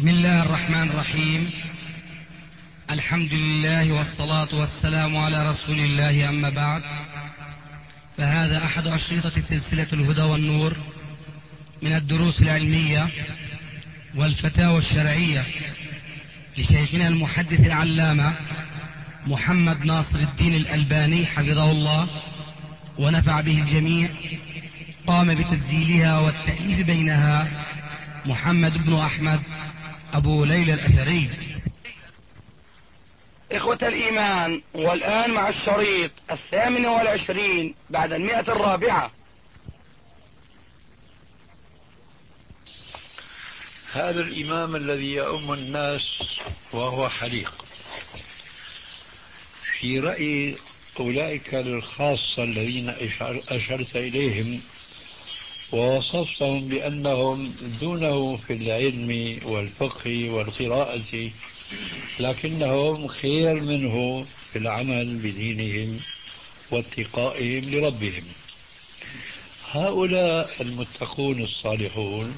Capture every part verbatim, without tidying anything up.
بسم الله الرحمن الرحيم. الحمد لله والصلاة والسلام على رسول الله، أما بعد، فهذا أحد أشرطة سلسلة الهدى والنور من الدروس العلمية والفتاوى الشرعية لشيخنا المحدث العلامة محمد ناصر الدين الألباني حفظه الله ونفع به الجميع. قام بتسجيلها والتأليف بينها محمد بن أحمد أبو ليلى الأثري. إخوة الإيمان، والآن مع الشريط الثامن والعشرين بعد المئة الرابعة. هذا الإمام الذي يؤم الناس وهو حليق، في رأي أولئك الخاصة الذين أشرت إليهم ووصفتهم بأنهم دونه في العلم والفقه والقراءة، لكنهم خير منه في العمل بدينهم واتقائهم لربهم. هؤلاء المتقون الصالحون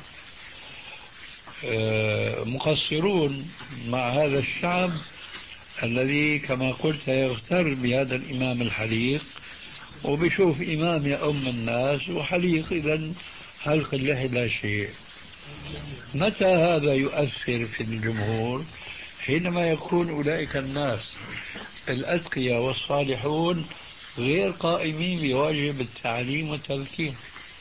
مقصرون مع هذا الشعب الذي كما قلت يغتر بهذا الإمام الحليق، وبشوف إمام يؤم الناس وحليق، إذن حلق اللحية لا شيء. متى هذا يؤثر في الجمهور؟ حينما يكون أولئك الناس الأتقياء والصالحون غير قائمين بواجب التعليم والتذكير.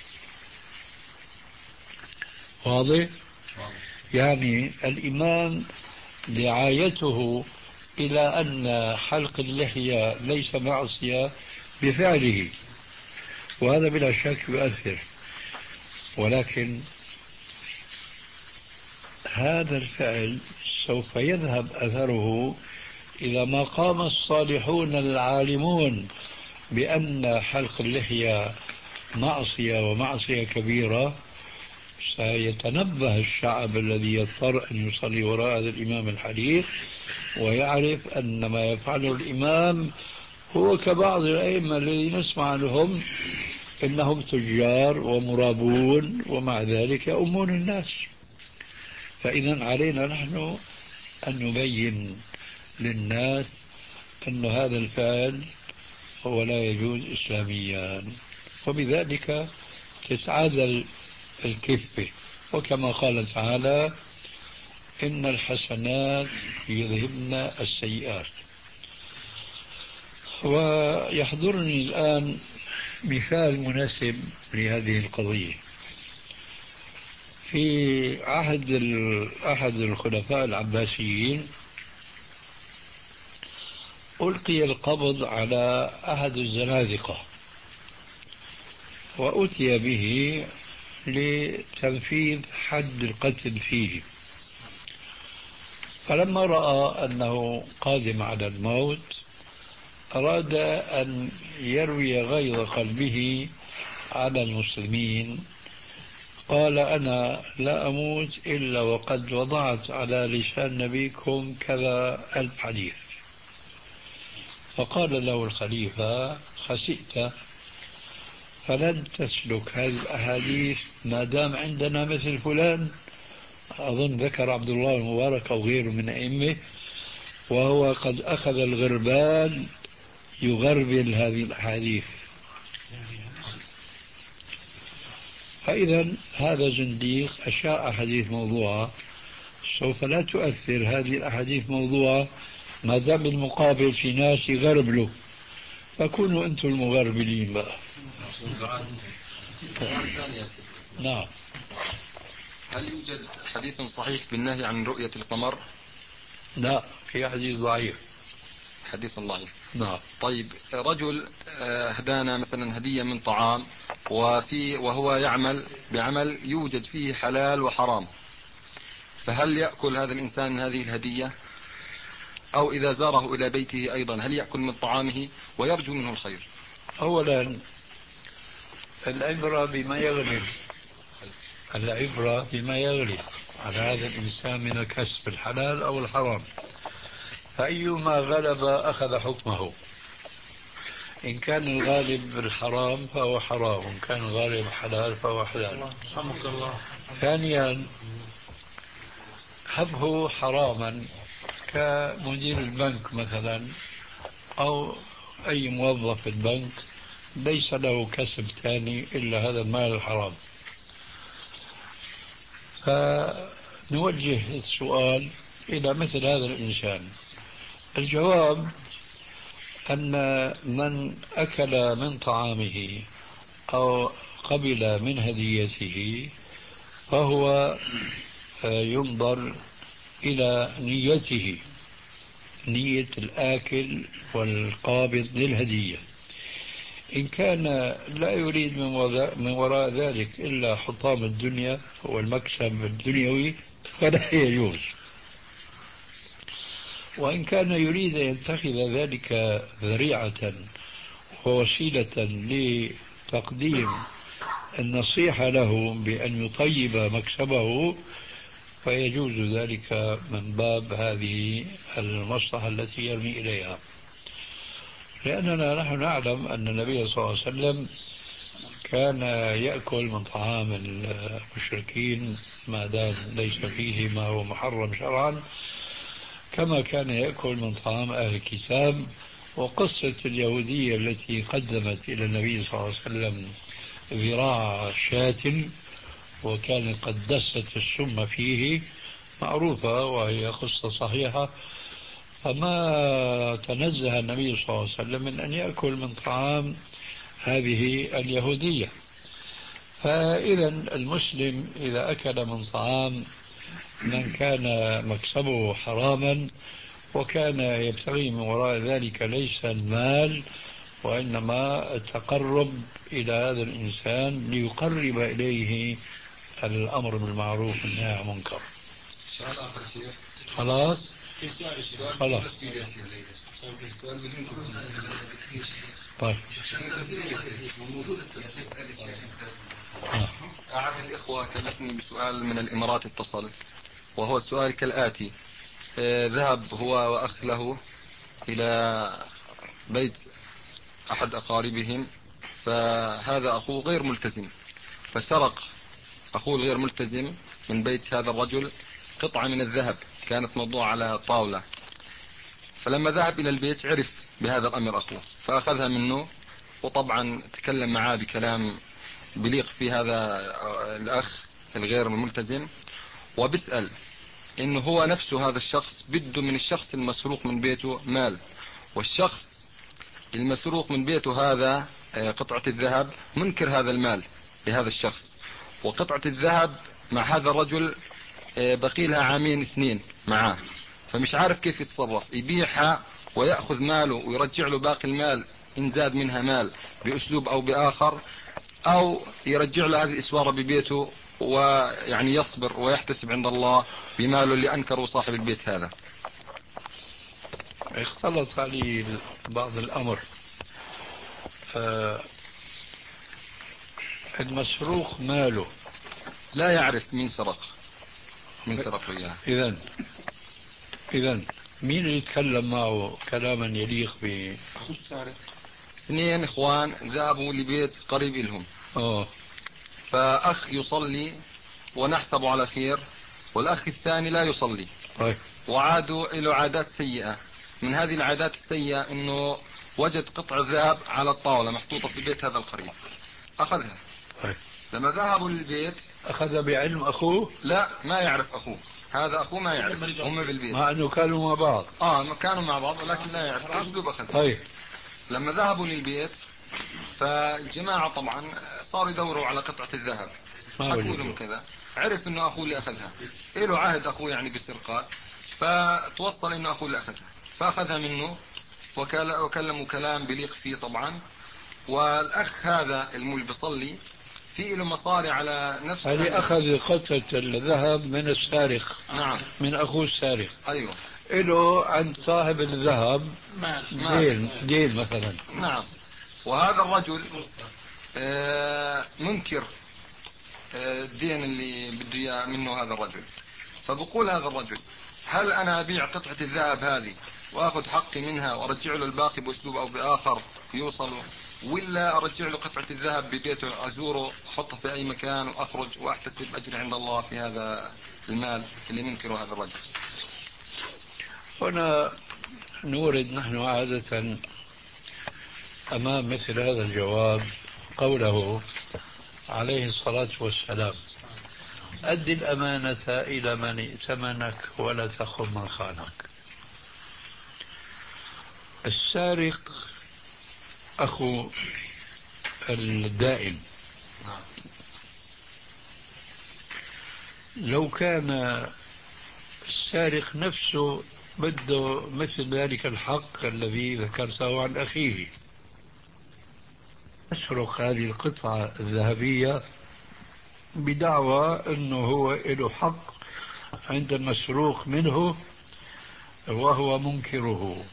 واضح؟ يعني الإمام دعايته إلى أن حلق اللحية ليس معصية بفعله، وهذا بلا شك يؤثر، ولكن هذا الفعل سوف يذهب أثره إذا ما قام الصالحون العالمون بأن حلق اللحية معصية ومعصية كبيرة. سيتنبه الشعب الذي يضطر أن يصلي وراء هذا الإمام الحليق ويعرف أن ما يفعله الإمام هو كبعض الأئمة الذين نسمع لهم إنهم تجار ومرابون ومع ذلك يؤمون الناس. فإذا علينا نحن أن نبين للناس أن هذا الفعل هو لا يجوز إسلاميا، وبذلك تتعادل الكفة. وكما قال تعالى: إن الحسنات يذهبن السيئات. ويحضرني الآن مثال مناسب لهذه القضية. في عهد أحد الخلفاء العباسيين ألقي القبض على أحد الزنادقة وأتي به لتنفيذ حد القتل فيه، فلما رأى أنه قادم على الموت أراد أن يروي غيظ قلبه على المسلمين. قال: أنا لا أموت إلا وقد وضعت على لسان نبيكم كذا ألف حديث. فقال له الخليفة: خسئت، فلن تسلك هذه الأحاديث ما دام عندنا مثل فلان. أظن ذكر عبد الله المبارك أو غيره من أئمة، وهو قد أخذ الغربال يغربل هذه الأحاديث. فإذا هذا زنديق أشاع حديث موضوعة، سوف لا تؤثر هذه الأحاديث موضوعة ما دام المقابل في ناس يغربلوا، فكونوا أنتم المغربلين بقى. نعم. هل يوجد حديث صحيح بالنهي عن رؤية القمر؟ لا، في حديث ضعيف. حديث ضعيف. نعم. طيب، رجل هدانا مثلا هدية من طعام، وفي وهو يعمل بعمل يوجد فيه حلال وحرام، فهل يأكل هذا الإنسان هذه الهدية؟ أو إذا زاره إلى بيته أيضا هل يأكل من طعامه ويرجو منه الخير؟ أولا العبرة بما يغلب، العبرة بما يغلب على هذا الإنسان من الكسب الحلال أو الحرام، فأيما غلب أخذ حكمه. إن كان الغالب الحرام فهو حرام، وإن كان الغالب حلال فهو حلال. ثانيا، هبه حراما كمدير البنك مثلا أو أي موظف في البنك ليس له كسب ثاني إلا هذا المال الحرام. فنوجه السؤال إلى مثل هذا الإنسان. الجواب أن من أكل من طعامه أو قبل من هديته فهو ينظر إلى نيته، نية الآكل والقابض للهدية. إن كان لا يريد من وراء ذلك إلا حطام الدنيا والمكسب الدنيوي فلا يجوز. وإن كان يريد أن يتخذ ذلك ذريعة ووسيلة لتقديم النصيحة له بأن يطيب مكسبه فيجوز ذلك من باب هذه المصلحة التي يرمي إليها. لأننا نحن نعلم أن النبي صلى الله عليه وسلم كان يأكل من طعام المشركين ما دام ليس فيه ما هو محرم شرعا، كما كان يأكل من طعام أهل الكتاب. وقصة اليهودية التي قدمت إلى النبي صلى الله عليه وسلم ذراع شاة وكان قد دست السم فيه معروفة وهي قصة صحيحة. فما تنزه النبي صلى الله عليه وسلم من أن يأكل من طعام هذه اليهودية. فإذا المسلم إذا أكل من طعام من كان مكسبه حراما وكان يبتغي من وراء ذلك ليس المال وإنما التقرب إلى هذا الإنسان ليقرب إليه الأمر بالمعروف والنهي عن المنكر. سؤال آخر شيء. خلاص خلاص طيب. أحد الإخوة كلفني بسؤال من الإمارات اتصل، وهو السؤال كالآتي: آه ذهب هو وأخ له إلى بيت أحد أقاربهم، فهذا أخوه غير ملتزم، فسرق أخوه الغير ملتزم من بيت هذا الرجل قطعة من الذهب كانت موضوعة على طاولة. فلما ذهب إلى البيت عرف بهذا الأمر أخوه فأخذها منه، وطبعا تكلم معاه بكلام بليق في هذا الأخ الغير الملتزم، وبسأل إنه هو نفسه هذا الشخص بده من الشخص المسروق من بيته مال، والشخص المسروق من بيته هذا قطعة الذهب منكر هذا المال لهذا الشخص، وقطعة الذهب مع هذا الرجل بقي لها عامين اثنين معاه، فمش عارف كيف يتصرف، يبيعها ويأخذ ماله ويرجع له باقي المال إن زاد منها مال بأسلوب أو بآخر، أو يرجع له هذه الإسوارة ببيته ويعني يصبر ويحتسب عند الله بماله اللي أنكره صاحب البيت هذا. اختلط علي بعض الأمر. آه المسروق ماله لا يعرف مين سرق مين سرق له إياه. إذن إذن مين اللي يتكلم معه كلاما يليق ب أخو السارق؟ اثنين إخوان ذهبوا لبيت قريب لهم، أوه. فأخ يصلي ونحسب على خير، والأخ الثاني لا يصلي. طيب. وعادوا إلى عادات سيئة. من هذه العادات السيئة أنه وجد قطع ذهب على الطاولة محطوطة في بيت هذا القريب، أخذها. طيب. لما ذهبوا للبيت أخذ بعلم أخوه؟ لا، ما يعرف أخوه، هذا أخوه ما يعرف، هم بالبيت مع أنه كانوا مع بعض. آه كانوا مع بعض ولكن لا يعرف أسلوب أخذها. طيب. لما ذهبوا للبيت فالجماعة طبعا صاروا يدوروا على قطعة الذهب، حكوا لهم كذا، عرف انه اخوه اللي اخذها، له عهد اخوه يعني بالسرقات، فتوصل انه اخوه اللي اخذها، فاخذها منه وكلموا كلام بليق فيه طبعا. والاخ هذا اللي بيصلي في له مصاري على نفس هذه أخذ قطعة الذهب من السارق. نعم. من أخوه السارق. أيوه. له عند صاحب الذهب دين دين مثلا. نعم. وهذا الرجل آه منكر آه الدين اللي بده اياه منه هذا الرجل، فبقول هذا الرجل: هل أنا أبيع قطعة الذهب هذه وأخذ حقي منها وأرجع له الباقي بأسلوب أو بآخر يوصل ولا أرجع له قطعة الذهب ببيته أزوره أحطه في أي مكان وأخرج وأحتسب أجر عند الله في هذا المال اللي منكره هذا الرجل؟ هنا نورد نحن عادة أمام مثل هذا الجواب قوله عليه الصلاة والسلام: أد الأمانة إلى من ائتمنك ولا تخن من خانك. السارق أخو الدائن. لو كان السارق نفسه بده مثل ذلك الحق الذي ذكرته عن أخيه، يسرق هذه القطعة الذهبية بدعوى أنه هو له حق عند المسروق منه وهو منكره،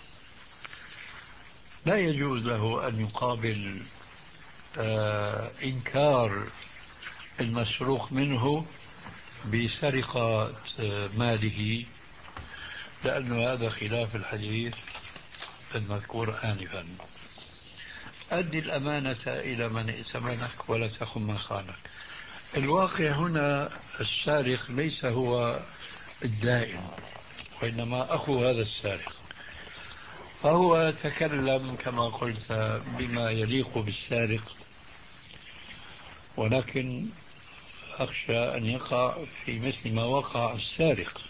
لا يجوز له أن يقابل آه إنكار المسروق منه بسرقة ماله، لأن هذا خلاف الحديث المذكور آنفا. أدي الأمانة إلى من ائتمنك ولا تخن من خانك. الواقع هنا السارق ليس هو الدائن، وإنما أخو هذا السارق، فهو تكلم كما قلت بما يليق بالسارق، ولكن أخشى أن يقع في مثل ما وقع السارق،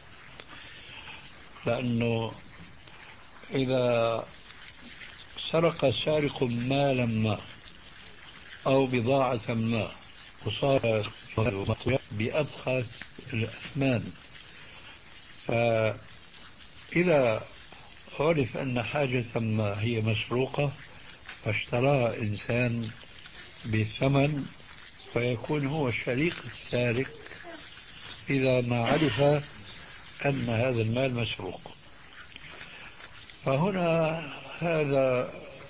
لأنه إذا سرق السارق مالا ما أو بضاعة ما وصار بأبخس الأثمان، فإذا عرف أن حاجة ما هي مسروقة فاشتراها إنسان بثمن، فيكون هو شريك السارق إذا ما عرف أن هذا المال مسروق. فهنا هذا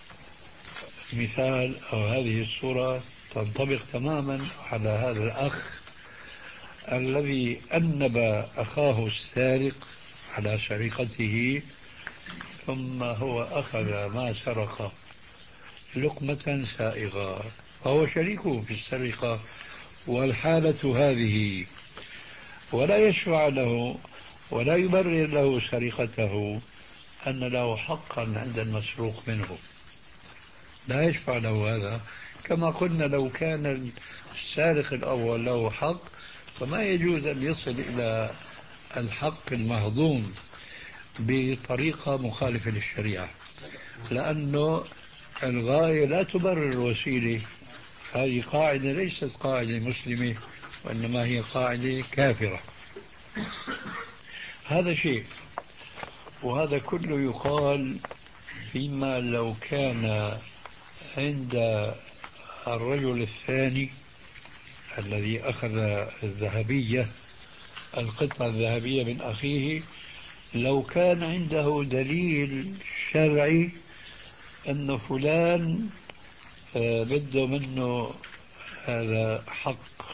مثال أو هذه الصورة تنطبق تماما على هذا الأخ الذي أنب أخاه السارق على سرقته، ثم هو أخذ ما سرق لقمة سائغة، فهو شريكه في السرقة والحالة هذه، ولا يشفع له ولا يبرر له سرقته أن له حقا عند المسروق منه، لا يشفع له هذا. كما قلنا لو كان السارق الأول له حق فما يجوز أن يصل إلى الحق المهضوم بطريقة مخالفة للشريعة، لأنه الغاية لا تبرر الوسيلة. هذه قاعدة ليست قاعدة مسلمة، وإنما هي قاعدة كافرة. هذا شيء، وهذا كله يقال فيما لو كان عند الرجل الثاني الذي أخذ الذهبية القطعة الذهبية من أخيه، لو كان عنده دليل شرعي أن فلان بده منه هذا حق،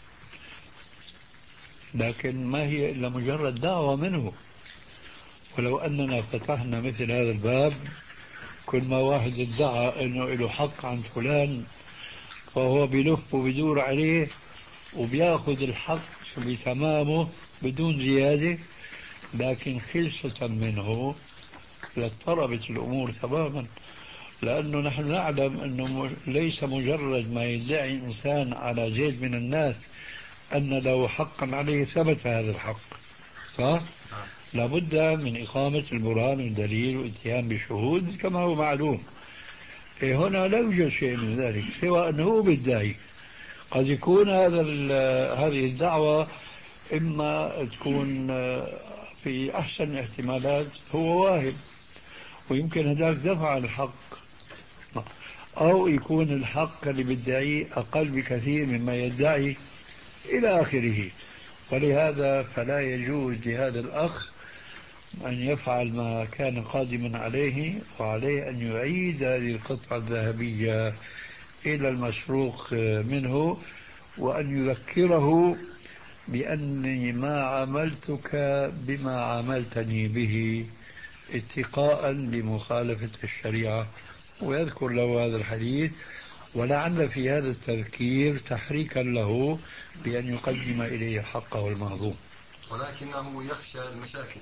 لكن ما هي إلا مجرد دعوة منه. ولو أننا فتحنا مثل هذا الباب، كل ما واحد ادعى أنه له حق عن فلان فهو بلف وبدور عليه وبياخذ الحق بتمامه بدون زيادة، لكن خلصة منه لاضطربت الأمور تماما، لأنه نحن نعلم أنه ليس مجرد ما يدعي إنسان على زيد من الناس أن له حقا عليه ثبت هذا الحق، صح؟ لابد من إقامة البرهان والدليل والاتيان بشهود كما هو معلوم. إيه هنا لا يوجد شيء من ذلك سوى أنه بالداعي. قد يكون هذا هذه الدعوة إما تكون في أحسن الاحتمالات هو واهب ويمكن هذاك دفع الحق، أو يكون الحق اللي بيدعيه أقل بكثير مما يدعي إلى آخره. ولهذا فلا يجوز لهذا الأخ أن يفعل ما كان قادما عليه، وعليه أن يعيد هذه القطعة الذهبية إلى المسروق منه، وأن يذكره بأني ما عاملتك بما عاملتني به اتقاء لمخالفة الشريعة ويذكر له هذا الحديث، ولعل في هذا التذكير تحريكا له بأن يقدم إليه حقه المهضوم. ولكنه يخشى المشاكل،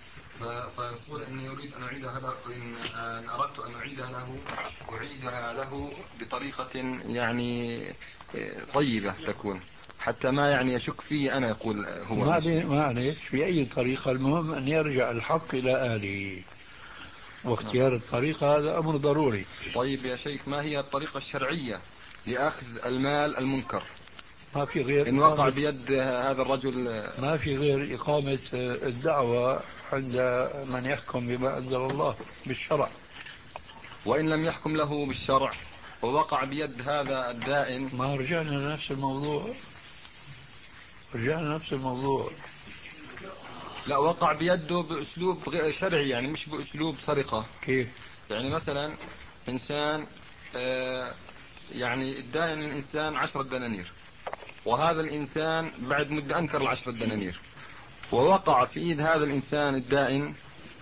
فيقول إني أريد أن أعيدها له، إن أردت أن أعيدها له أعيدها له بطريقة يعني طيبة تكون، حتى ما يعني يشك فيه أنا، يقول هو معلش في أي طريقة، المهم أن يرجع الحق إلى أهله، واختيار الطريقة هذا أمر ضروري. طيب يا شيخ، ما هي الطريقة الشرعية لأخذ المال المنكر؟ ما في غير إن وقع بيد هذا الرجل، ما في غير إقامة الدعوة عند من يحكم بما أنزل الله بالشرع. وإن لم يحكم له بالشرع ووقع بيد هذا الدائن، ما رجعنا لنفس الموضوع، رجعنا لنفس الموضوع. لا، وقع بيده بأسلوب غير شرعي، يعني مش بأسلوب سرقة. كيف؟ يعني مثلا إنسان آه يعني الدائن الإنسان عشرة دنانير، وهذا الإنسان بعد مدة أنكر العشرة دنانير، ووقع في إيد هذا الإنسان الدائن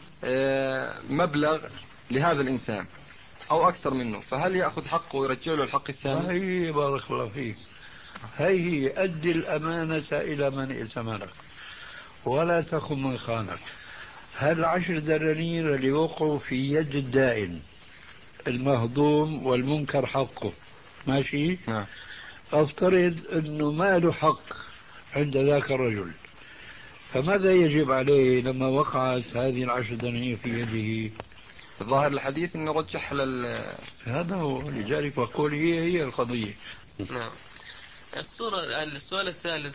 آه مبلغ لهذا الإنسان أو أكثر منه، فهل يأخذ حقه ويرجع له الحق الثاني؟ هي بارك الله فيك، هي أدي الأمانة إلى من ائتمنك ولا تخن من خانك. هل عشر دنانير اللي وقعوا في يد الدائن المهضوم والمنكر حقه، ماشي؟ نعم. أفترض أنه ما له حق عند ذاك الرجل، فماذا يجب عليه لما وقعت هذه العشر دنانير في يده؟ ظاهر الحديث أنه رجح لل... هذا هو، لذلك بقول هي هي القضية. نعم. الصورة السؤال الثالث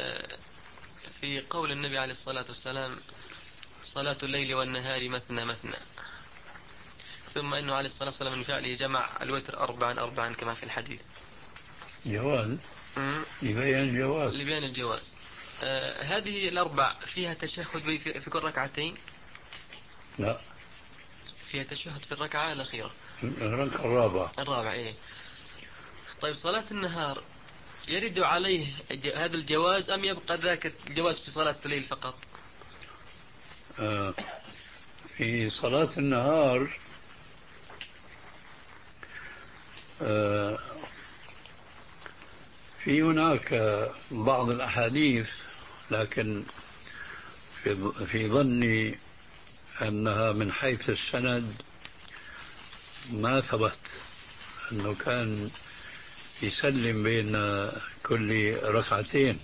في قول النبي عليه الصلاة والسلام: صلاة الليل والنهار مثنى مثنى، ثم أنه عليه الصلاة والسلام من فعله جمع الوتر أربعا أربعا كما في الحديث. جواز، لبيان الجواز، لبيان الجواز. آه هذه الأربع فيها تشهد في, في كل ركعتين؟ لا، فيها تشهد في الركعة الأخيرة، الركعة الرابعة. الرابعة إيه. طيب صلاة النهار يرد عليه هذا الجواز أم يبقى ذاك الجواز في صلاة الليل فقط؟ آه في صلاة النهار آه في هناك بعض الأحاديث، لكن في في ظني أنها من حيث السند ما ثبت أنه كان يسلم بين كل ركعتين.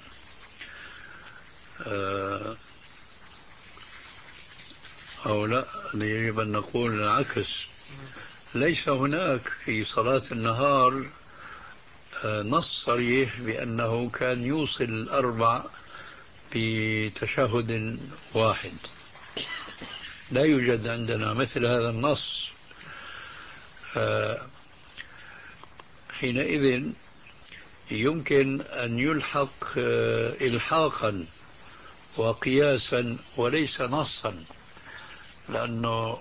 أو لا، يجب أن نقول العكس، ليس هناك في صلاة النهار نص صريح بأنه كان يوصل الأربع بتشهد واحد، لا يوجد عندنا مثل هذا النص. حينئذ يمكن أن يلحق إلحاقا وقياسا وليس نصا، لأنه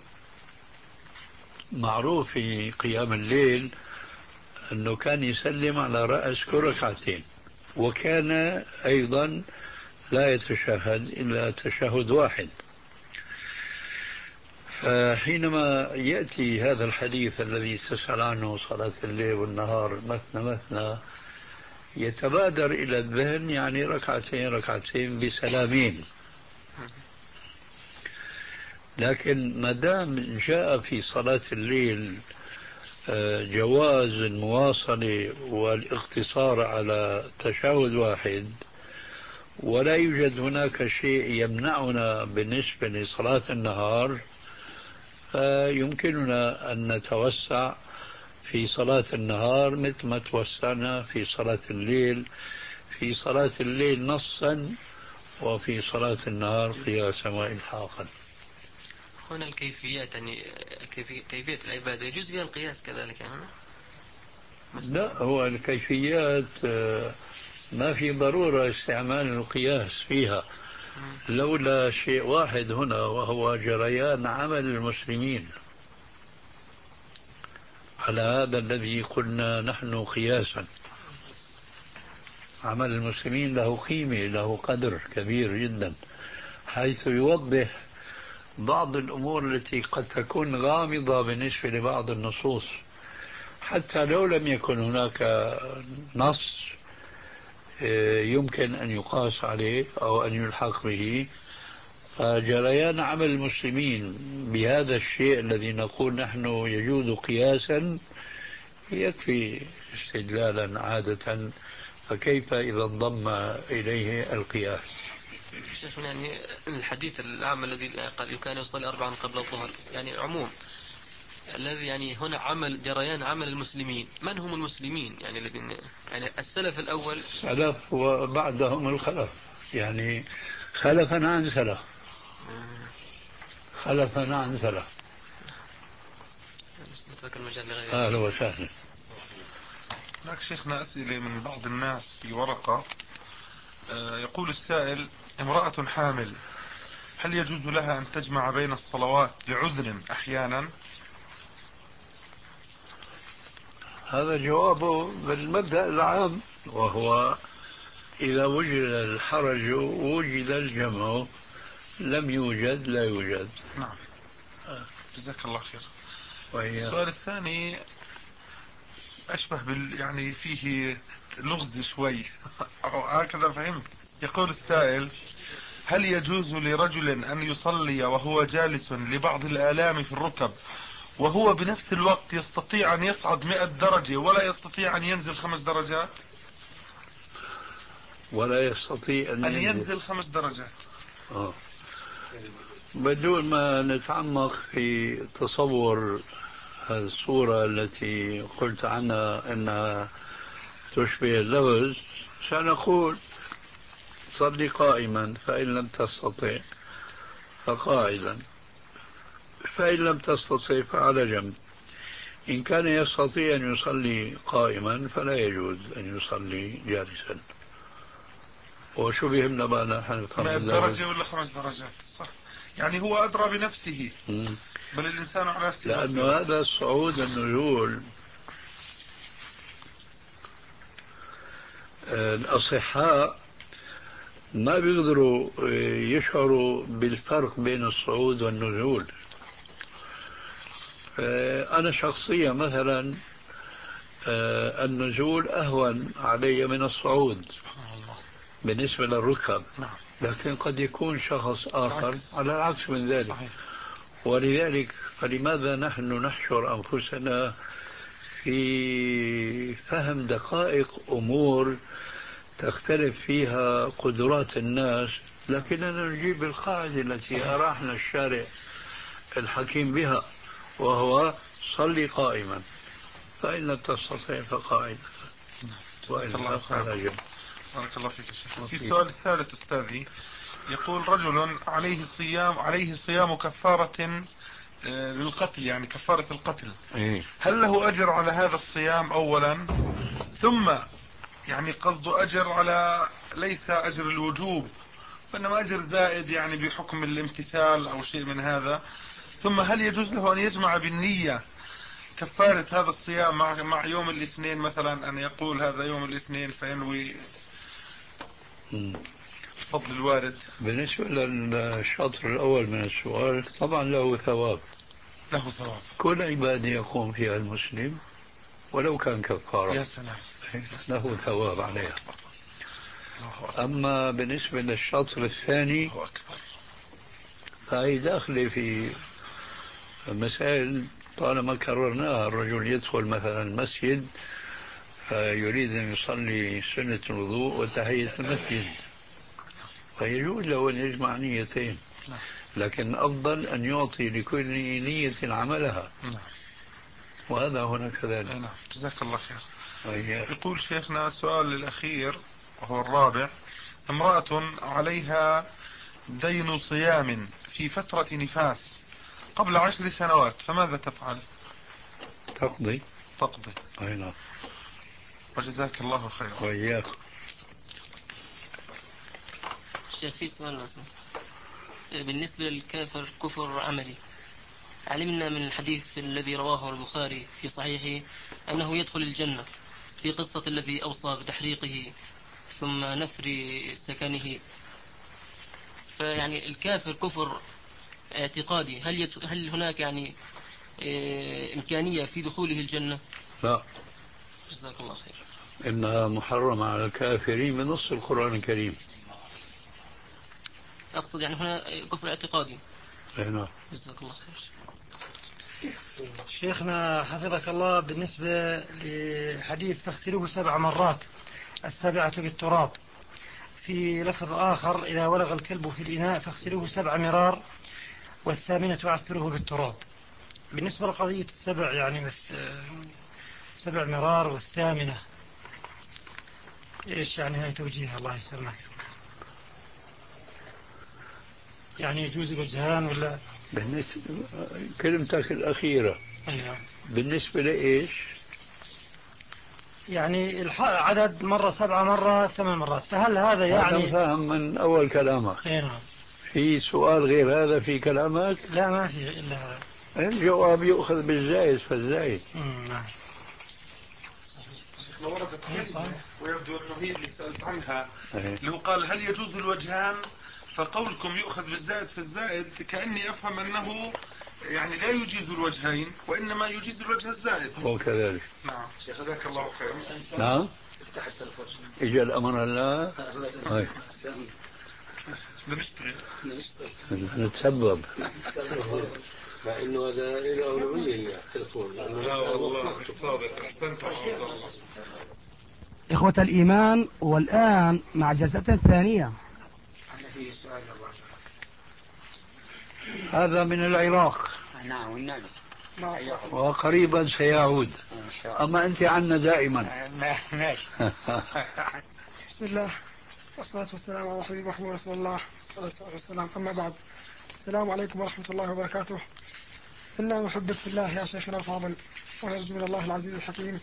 معروف في قيام الليل أنه كان يسلم على رأس كل ركعتين، وكان أيضا لا يتشهد إلا تشهد واحد. فحينما يأتي هذا الحديث الذي تسأل عنه صلاة الليل والنهار مثنى مثنى، يتبادر إلى الذهن يعني ركعتين ركعتين بسلامين. لكن ما دام جاء في صلاة الليل جواز المواصلة والاقتصار على تشهد واحد، ولا يوجد هناك شيء يمنعنا بالنسبة لصلاة النهار، فيمكننا أن نتوسع في صلاة النهار مثل ما توسعنا في صلاة الليل، في صلاة الليل نصا وفي صلاة النهار قياسا وإلحاقا. هنا الكيفيات، يعني كيفية العبادة يجوز فيها القياس كذلك يعني؟ لا، هو الكيفيات ما في ضرورة استعمال القياس فيها، لولا شيء واحد هنا وهو جريان عمل المسلمين على هذا الذي قلنا نحن قياسا. عمل المسلمين له قيمة، له قدر كبير جدا، حيث يوضح بعض الأمور التي قد تكون غامضة بالنسبة لبعض النصوص، حتى لو لم يكن هناك نص يمكن أن يقاس عليه أو أن يلحق به، فجريان عمل المسلمين بهذا الشيء الذي نقول نحن يجوز قياسا يكفي استدلالا عادة، فكيف إذا انضم إليه القياس؟ شيخنا يعني الحديث العام الذي قال كان يصلي أربعا قبل الظهر يعني عموم، الذي يعني هنا عمل جريان عمل المسلمين، من هم المسلمين يعني الذين يعني السلف الأول؟ سلف وبعدهم الخلف، يعني خلفا عن سلف، خلفا عن سلف. نترك المجال لغيره. أهلا وسهلا. هناك شيخنا أسئلة من بعض الناس في ورقة. يقول السائل: امرأة حامل هل يجوز لها أن تجمع بين الصلوات لعذر أحيانا؟ هذا جوابه بالمبدأ العام، وهو إذا وجد الحرج وجد الجمع، لم يوجد لا يوجد. نعم، جزاك الله خير. وهي السؤال الثاني أشبه بال يعني فيه لغز شوي أو هكذا فهمت. يقول السائل: هل يجوز لرجل أن يصلي وهو جالس لبعض الآلام في الركب، وهو بنفس الوقت يستطيع أن يصعد مئة درجة ولا يستطيع أن ينزل خمس درجات؟ ولا يستطيع أن, أن ينزل, ينزل خمس درجات. آه. بدون ما نتعمق في تصور الصورة التي قلت عنها أنها تشبه اللغز، سنقول صلي قائما، فإن لم تستطع فقاعدا، فإن لم تستطع فعلى جنب. إن كان يستطيع أن يصلي قائما فلا يجوز أن يصلي جالسا. وشو بيهمنا بقى نحن مئة درجة ولا خمس درجات؟ صح، يعني هو أدرى بنفسه. م. بل الإنسان على نفسه لأنه بصيرة. هذا الصعود النزول الأصحاء ما بيقدروا يشعروا بالفرق بين الصعود والنزول. أنا شخصيا مثلا النزول أهون علي من الصعود بالنسبة للركب، لكن قد يكون شخص آخر على العكس من ذلك. صحيح. ولذلك فلماذا نحن نحشر أنفسنا في فهم دقائق أمور تختلف فيها قدرات الناس، لكننا نجيب القاعدة التي أراحنا الشارع الحكيم بها، وهو صلي قائما، فإن لم تستطع فقاعدا. جزاك الله خير. بارك الله فيك شيخ. في السؤال الثالث أستاذي، يقول رجل عليه صيام عليه صيام كفارة للقتل، يعني كفارة القتل، هل له أجر على هذا الصيام أولا؟ ثم يعني قصد أجر على ليس أجر الوجوب وإنما أجر زائد يعني بحكم الامتثال أو شيء من هذا. ثم هل يجوز له أن يجمع بالنية كفارة هذا الصيام مع مع يوم الاثنين مثلا، أن يقول هذا يوم الاثنين فينوي الفضل الوارد؟ بالنسبة للشطر الأول من السؤال، طبعا له ثواب، له ثواب كل عبادة يقوم فيها المسلم ولو كان كفارة. يا سلام. له ثواب عليها. أما بالنسبة للشطر الثاني فهي داخلة في مسائل طالما كررناها. الرجل يدخل مثلا المسجد فيريد أن يصلي سنة الوضوء وتحية المسجد، فيجوز له أن يجمع نيتين، لكن أفضل أن يعطي لكل نية عملها، وهذا هنا كذلك. نعم، جزاك الله خير. أيه. يقول شيخنا السؤال الأخير وهو الرابع: امرأة عليها دين صيام في فترة نفاس قبل عشر سنوات، فماذا تفعل؟ تقضي تقضي. أي نعم. وجزاك الله خير. وإياك. شيخ في سؤال مثلا بالنسبة للكافر كفر عملي، علمنا من الحديث الذي رواه البخاري في صحيحه أنه يدخل الجنة في قصة الذي أوصى بتحريقه ثم نفر سكنه، فيعني الكافر كفر اعتقادي هل يت... هل هناك يعني إيه إمكانية في دخوله الجنة؟ لا، جزاك الله خير. إنها محرمة على الكافرين بنص القرآن الكريم. أقصد يعني هنا كفر اعتقادي. نعم. جزاك الله خير. شيخنا حفظك الله، بالنسبة لحديث فاغسلوه سبع مرات، السابعة بالتراب، في لفظ آخر إذا ولغ الكلب في الإناء فاغسلوه سبع مرار والثامنة عفروه بالتراب. بالنسبة لقضية السبع يعني سبع مرار والثامنة، إيش يعني هاي توجيه؟ الله يسلمك، يعني يجوز الوجهان ولا؟ بالنسبة كلمتك الأخيرة أيوة. بالنسبة لإيش؟ يعني عدد مرة سبعة مرة ثمان مرات، فهل هذا يعني؟ هذا فهم من أول كلامك. نعم. في سؤال غير هذا في كلامك؟ لا ما في إلا هذا. الجواب يؤخذ بالزايد فالزايد. نعم. وردت كلمة ويبدو أنه هي اللي سألت عنها، أيه. اللي هو قال هل يجوز الوجهان؟ فقولكم يؤخذ بالزائد فالزائد كأني أفهم أنه يعني لا يجيز الوجهين وإنما يجيز الوجه الزائد. هو كذلك. نعم. جزاك الله خير. نعم. إجا الأمر لا. هاي. نشتغل. نتسبب. مع انه هذا له اولويه التلفون. لا والله صادق، احسنت عبد الله. إخوة الإيمان، والآن مع جلسة ثانية. هذا من العراق. نعم والنعم. وقريبا سيعود. أما أنت عنا دائما. ماشي. بسم الله والصلاة والسلام على حبيب محمد رسول الله صلى الله عليه وسلم. أما بعد، السلام عليكم ورحمة الله وبركاته. إنا نحبك في الله يا شيخنا الفاضل، ونرجو من الله العزيز الحكيم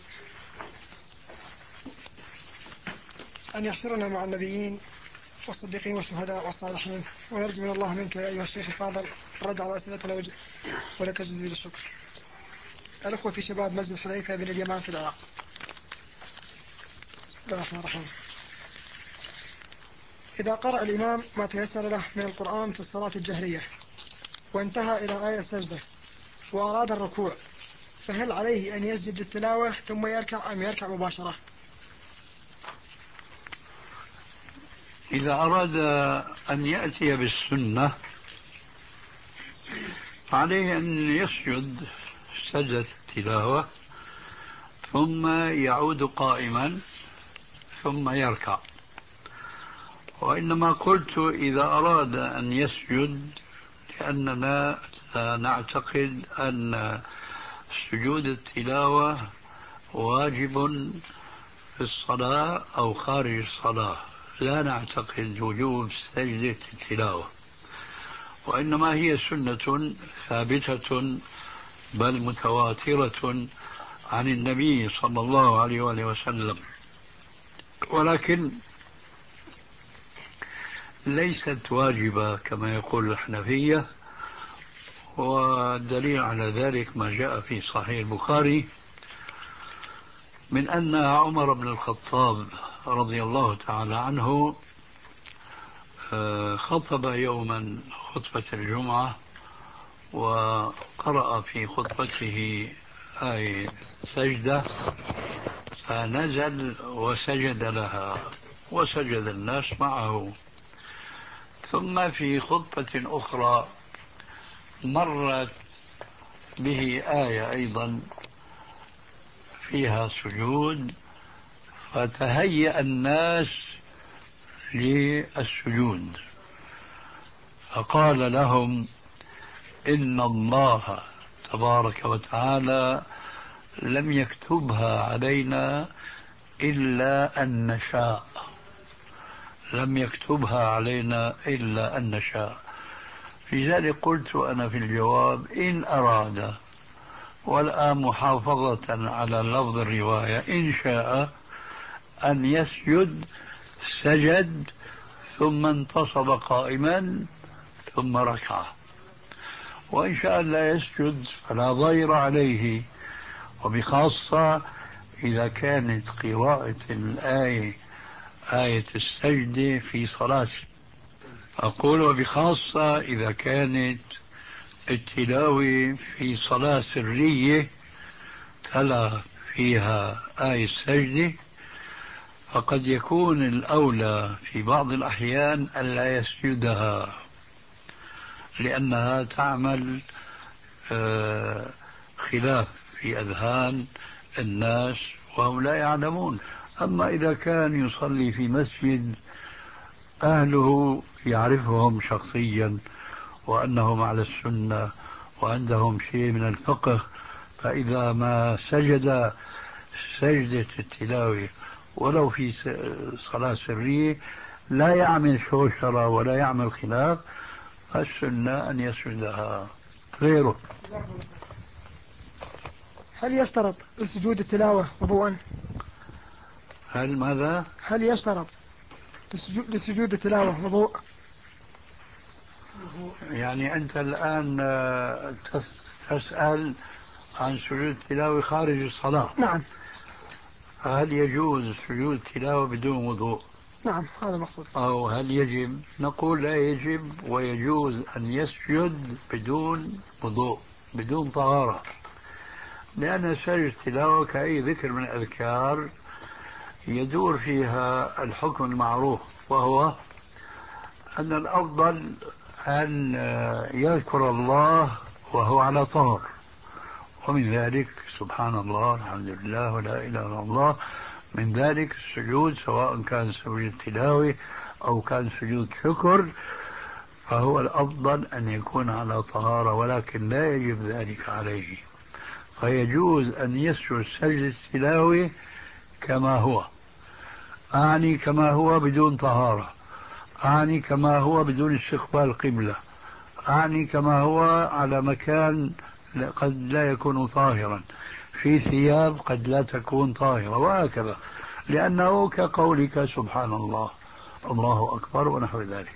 أن يحشرنا مع النبيين والصديقين والشهداء والصالحين، ونرجو من الله منك يا أيها الشيخ الفاضل الرد على أسئلتنا وجه ولك جزيل الشكر. الأخوة في شباب مسجد حذيفة بن اليمان في العراق. بسم الله الرحمن الرحيم. إذا قرأ الإمام ما تيسر له من القرآن في الصلاة الجهرية وانتهى إلى آية السجدة وأراد الركوع، فهل عليه أن يسجد التلاوة ثم يركع أم يركع مباشرة؟ إذا أراد أن يأتي بالسنة فعليه أن يسجد سجدة التلاوة ثم يعود قائما ثم يركع. وإنما قلت إذا أراد أن يسجد لأننا نعتقد أن سجود التلاوة واجب في الصلاة أو خارج الصلاة، لا نعتقد وجوب سجدة التلاوة، وإنما هي سنة ثابتة بل متواترة عن النبي صلى الله عليه وآله وسلم، ولكن ليست واجبة كما يقول الحنفية. والدليل على ذلك ما جاء في صحيح البخاري من أن عمر بن الخطاب رضي الله تعالى عنه خطب يوما خطبة الجمعة وقرأ في خطبته آية سجدة فنزل وسجد لها وسجد الناس معه. ثم في خطبة أخرى مرت به آية أيضا فيها سجود فتهيأ الناس للسجود فقال لهم إن الله تبارك وتعالى لم يكتبها علينا إلا أن نشاء، لم يكتبها علينا إلا أن نشاء. في ذلك قلت أنا في الجواب إن أراد، والآن محافظة على لفظ الرواية، إن شاء أن يسجد سجد ثم انتصب قائما ثم ركع، وإن شاء لا يسجد فلا ضير عليه، وبخاصة إذا كانت قراءة الآية آية السجدة في صلاة. أقول وبخاصة إذا كانت التلاوة في صلاة سرية تلا فيها آية السجدة، فقد يكون الأولى في بعض الأحيان ألا يسجدها، لأنها تعمل خلاف في أذهان الناس وهم لا يعلمون. أما إذا كان يصلي في مسجد أهله يعرفهم شخصيا وأنهم على السنة وعندهم شيء من الفقه، فإذا ما سجد سجدة التلاوة ولو في صلاة سرية لا يعمل شوشرة ولا يعمل خلاف، فالسنة أن يسجدها غيره. هل يشترط لسجود التلاوة وضوءا؟ هل ماذا؟ هل يشترط لسجود, لسجود التلاوة وضوء؟ يعني أنت الآن تسأل عن سجود التلاوة خارج الصلاة. نعم. هل يجوز سجود التلاوة بدون وضوء؟ نعم هذا المقصود. أو هل يجب؟ نقول لا يجب، ويجوز أن يسجد بدون وضوء بدون طهارة، لأن سجد التلاوة كأي ذكر من الأذكار يدور فيها الحكم المعروف، وهو أن الأفضل أن يذكر الله وهو على طهر، ومن ذلك سبحان الله الحمد لله ولا إله إلا الله. من ذلك السجود سواء كان سجود تلاوة أو كان سجود شكر، فهو الأفضل أن يكون على طهارة، ولكن لا يجب ذلك عليه، فيجوز أن يسجد سجد التلاوة كما هو، أعني كما هو بدون طهارة، أعني كما هو بدون استقبال قبلة، أعني كما هو على مكان قد لا يكون طاهرا، في ثياب قد لا تكون طاهرة، وهكذا، لأنه كقولك سبحان الله الله أكبر ونحو ذلك.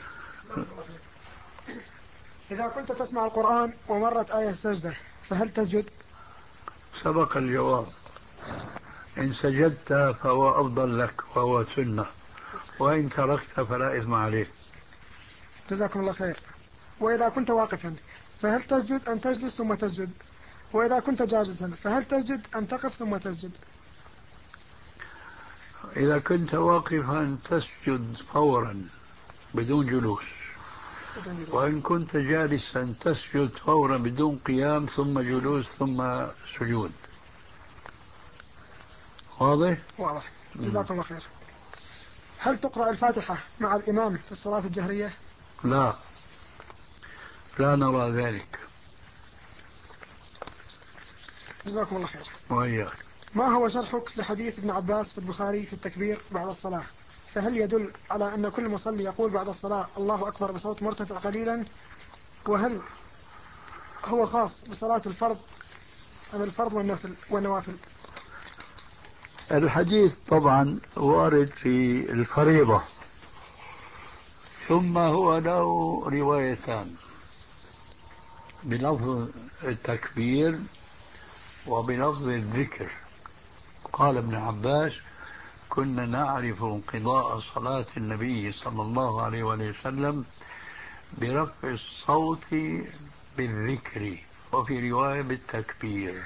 إذا كنت تسمع القرآن ومرت آية السجدة فهل تسجد؟ سبق الجواب، إن سجدت فهو أفضل لك وهو سنة، وإن تركت فلا إثم عليك. جزاكم الله خير. وإذا كنت واقفا فهل تسجد أن تجلس ثم تسجد؟ وإذا كنت جالسا فهل تسجد أن تقف ثم تسجد؟ إذا كنت واقفا تسجد فورا بدون جلوس، وإن كنت جالسا تسجد فورا بدون قيام ثم جلوس ثم سجود. واضح؟ واضح. جزاكم الله خير. هل تقرأ الفاتحة مع الإمام في الصلاة الجهرية؟ لا، لا نرى ذلك. جزاكم الله خير. وإياك. ما هو شرحك لحديث ابن عباس في البخاري في التكبير بعد الصلاة؟ فهل يدل على أن كل مصلي يقول بعد الصلاة الله أكبر بصوت مرتفع قليلا؟ وهل هو خاص بصلاة الفرض أم الفرض والنفل والنوافل؟ الحديث طبعا وارد في الفريضة، ثم هو له روايتان بلفظ التكبير وبلفظ الذكر. قال ابن عباس: كنا نعرف انقضاء صلاة النبي صلى الله عليه وسلم برفع الصوت بالذكر، وفي رواية بالتكبير،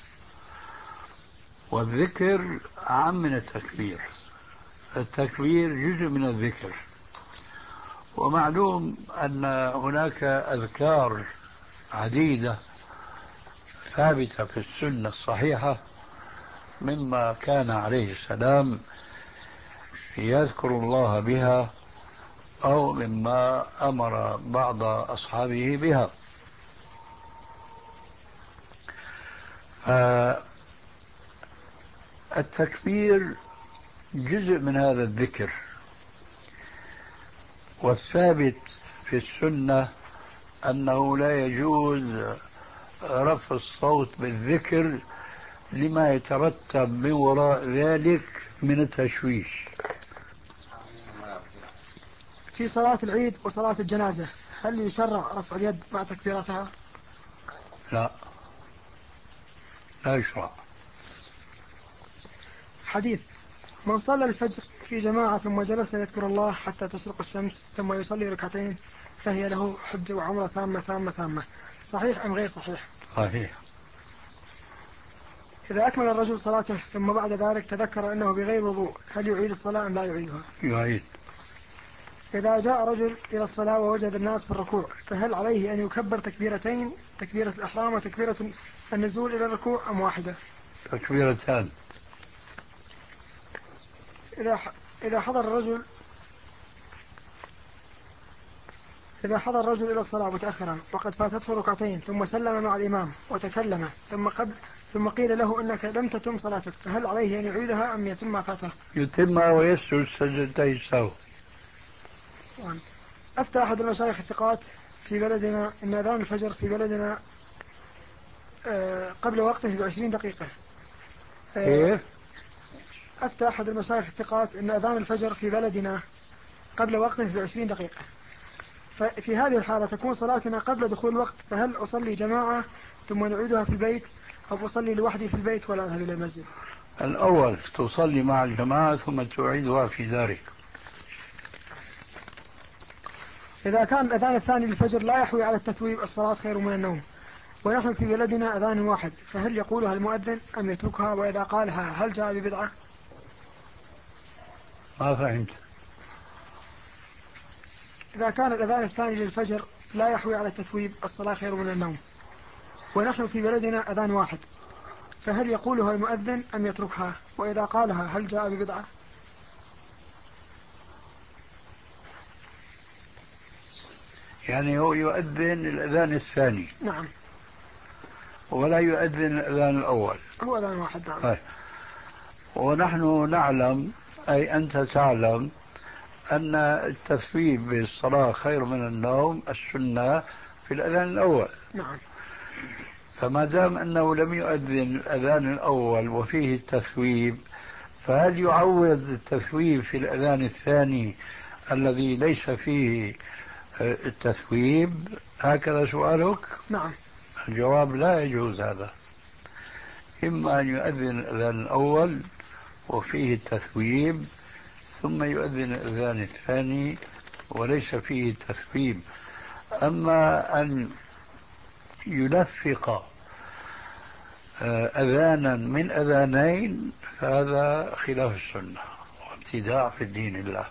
والذكر أعم من التكبير، التكبير جزء من الذكر. ومعلوم أن هناك أذكار عديدة ثابتة في السنة الصحيحة مما كان عليه السلام يذكر الله بها، أو مما أمر بعض أصحابه بها. التكبير جزء من هذا الذكر، والثابت في السنة أنه لا يجوز رفع الصوت بالذكر لما يترتب من وراء ذلك من التشويش. في صلاة العيد وصلاة الجنازة هل يشرع رفع اليد مع تكبيرتها؟ لا، لا يشرع. حديث: من صلى الفجر في جماعة ثم جلس يذكر الله حتى تشرق الشمس ثم يصلي ركعتين فهي له حجة وعمرة تامة تامة تامة، صحيح أم غير صحيح؟ صحيح. إذا أكمل الرجل صلاته ثم بعد ذلك تذكر أنه بغير وضوء، هل يعيد الصلاة أم لا يعيدها؟ يعيد. إذا جاء رجل إلى الصلاة ووجد الناس في الركوع، فهل عليه أن يكبر تكبيرتين، تكبيرة الإحرام وتكبيرة النزول إلى الركوع، أم واحدة؟ تكبيرتان. إذا إذا حضر الرجل إذا حضر الرجل إلى الصلاة متأخرا وقد فاتته ركعتين ثم سلم مع الإمام وتكلم ثم قبل ثم قيل له إنك لم تتم صلاتك، فهل عليه أن يعيدها أم يتم ما فاته؟ يتم ويسجد سجدتين سوا. أفتى أحد المشايخ الثقات في بلدنا إن أذان الفجر في بلدنا قبل وقته بعشرين دقيقة. كيف؟ أفتى أحد المشايخ الثقات إن أذان الفجر في بلدنا قبل وقته بعشرين دقيقة، ففي هذه الحالة تكون صلاتنا قبل دخول الوقت، فهل أصلي جماعة ثم نعيدها في البيت أو أصلي لوحدي في البيت ولا أذهب إلى المسجد؟ الأول تصلي مع الجماعة ثم تعيدها في دارك. إذا كان الأذان الثاني للفجر لا يحوي على التثويب الصلاة خير من النوم، ونحن في بلدنا أذان واحد، فهل يقولها المؤذن أم يتركها؟ وإذا قالها هل جاء ببدعة؟ ما فهمت. إذا كان الأذان الثاني للفجر لا يحوي على التثويب الصلاة خير من النوم، ونحن في بلدنا أذان واحد، فهل يقولها المؤذن أم يتركها؟ وإذا قالها هل جاء ببدعة؟ يعني هو يؤذن الأذان الثاني. نعم. ولا يؤذن الأذان الأول. هو أذان واحد. نعم. طيب. ونحن نعلم، أي أنت تعلم، أن التثويب بالصلاة خير من النوم السنة في الأذان الأول. نعم. فما دام أنه لم يؤذن الأذان الأول وفيه التثويب، فهل يعوض التثويب في الأذان الثاني الذي ليس فيه التثويب؟ هكذا سؤالك؟ نعم. الجواب لا يجوز هذا. إما أن يؤذن الأذان الأول وفيه التثويب ثم يؤذن الأذان الثاني وليس فيه التثويب. أما أن يلفق أذانا من أذانين فهذا خلاف السنة وابتداع في الدين الله.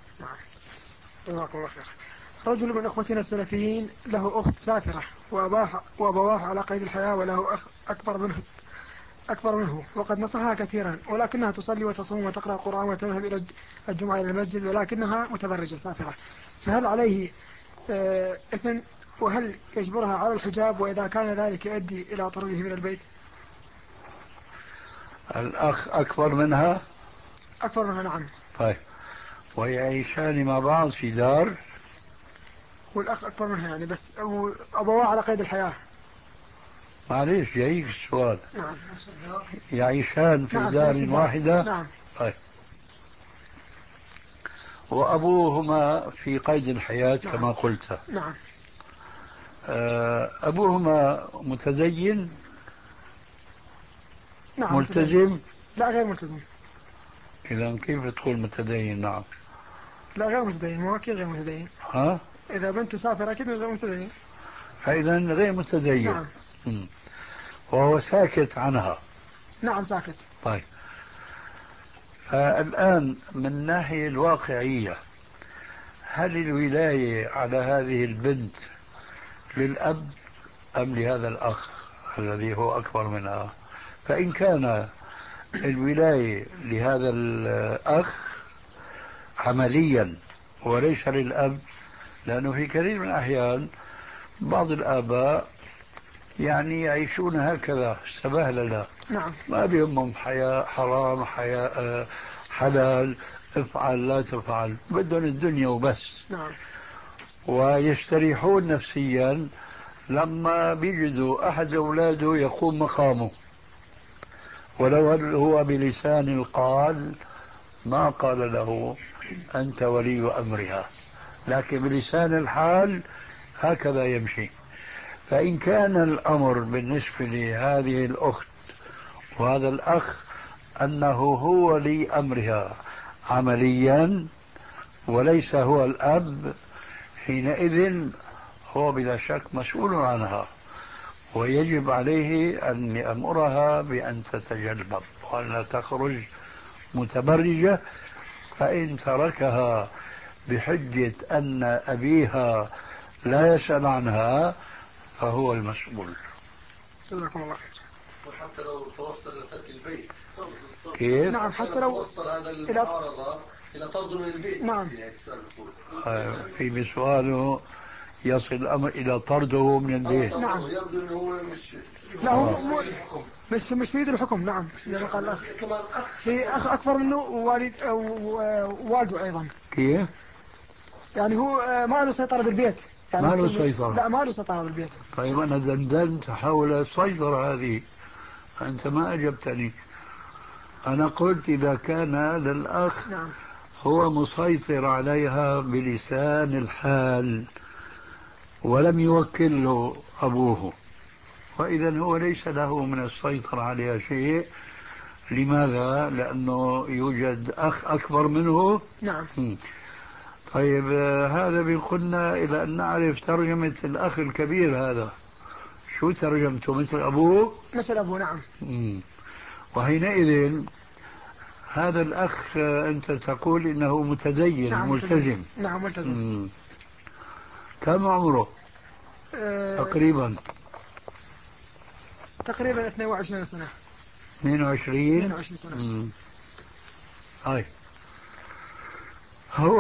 نعم. رجل من أخوتنا السلفيين له أخت سافرة وأباه وأبواه على قيد الحياة، وله أخ أكبر منه أكبر منه وقد نصحها كثيرا، ولكنها تصلي وتصوم وتقرأ القرآن وتذهب إلى الجمعة إلى المسجد، ولكنها متبرجة سافرة، فهل عليه إثم؟ وهل يجبرها على الحجاب؟ وإذا كان ذلك يؤدي إلى طرده من البيت؟ الأخ أكبر منها؟ أكبر منها. نعم. طيب. ويعيشان مع بعض في دار؟ والأخ أكبر منها يعني، بس أبواه على قيد الحياة. معليش جايك السؤال. نعم. يعيشان في نعم. دار واحدة؟ نعم. طيب. وأبوهما في قيد الحياة. نعم. كما قلت. نعم. أبوهما متدين؟ نعم. ملتزم؟ لا غير ملتزم. إذا كيف تقول متدين؟ نعم. لا غير متدين. مو أكيد غير متدين. ها؟ إذا بنت سافر أكيد غير متدين. فإذا غير متدين. نعم. م. وهو ساكت عنها. نعم ساكت. طيب. الآن من الناحية الواقعية، هل الولاية على هذه البنت للأب أم لهذا الأخ الذي هو أكبر منها؟ فإن كان الولاية لهذا الأخ عمليا وليس للأب، لأنه في كثير من الأحيان بعض الآباء يعني يعيشون هكذا سبهللة. نعم. ما بيهمهم حياة حرام حياة حلال، افعل لا تفعل، بدهم الدنيا وبس. نعم. ويستريحون نفسيا لما بيجدوا أحد أولاده يقوم مقامه، ولو هو بلسان القال ما قال له أنت ولي أمرها، لكن بلسان الحال هكذا يمشي. فإن كان الأمر بالنسبة لهذه الأخت وهذا الأخ أنه هو لي أمرها عمليا وليس هو الأب، حينئذ هو بلا شك مسؤول عنها، ويجب عليه أن يأمرها بأن تتجنب وأن لا تخرج متبرجة. فإن تركها بحجة أن أبيها لا يسأل عنها فهو المسؤول. جزاكم الله خير. وحتى لو توصل إلى ترك البيت كيف؟ نعم، حتى لو توصل هذا المعارضة إلى طرد من البيت. نعم. في بسؤاله يصل الأمر إلى طرده من البيت. نعم. يبدو أنه هو مش لا هو مش مش في يد الحكم. نعم زي ما قال الأخ، في أخ أكبر منه والد أو والده أيضا. كيف؟ يعني هو ما له سيطرة بالبيت. يعني ما له سيطرة. لا ما له سيطرة بالبيت. طيب أنا دندنت حول السيطرة هذه، أنت ما أجبتني. أنا قلت إذا كان للأخ نعم. هو مسيطر عليها بلسان الحال ولم يوكله أبوه، وإذا هو ليس له من السيطرة عليها شيء. لماذا؟ لأنه يوجد أخ أكبر منه. نعم. طيب هذا بينقلنا إلى أن نعرف ترجمة الأخ الكبير هذا. شو ترجمته؟ مثل أبوه؟ مثل أبوه. نعم. مم. وحينئذ هذا الأخ أنت تقول إنه متدين. نعم ملتزم. نعم ملتزم. مم. كم عمره؟ أه تقريبا تقريبا اثنين وعشرين سنة. اثنين وعشرين. اثنين وعشرين سنة. مم. هاي هو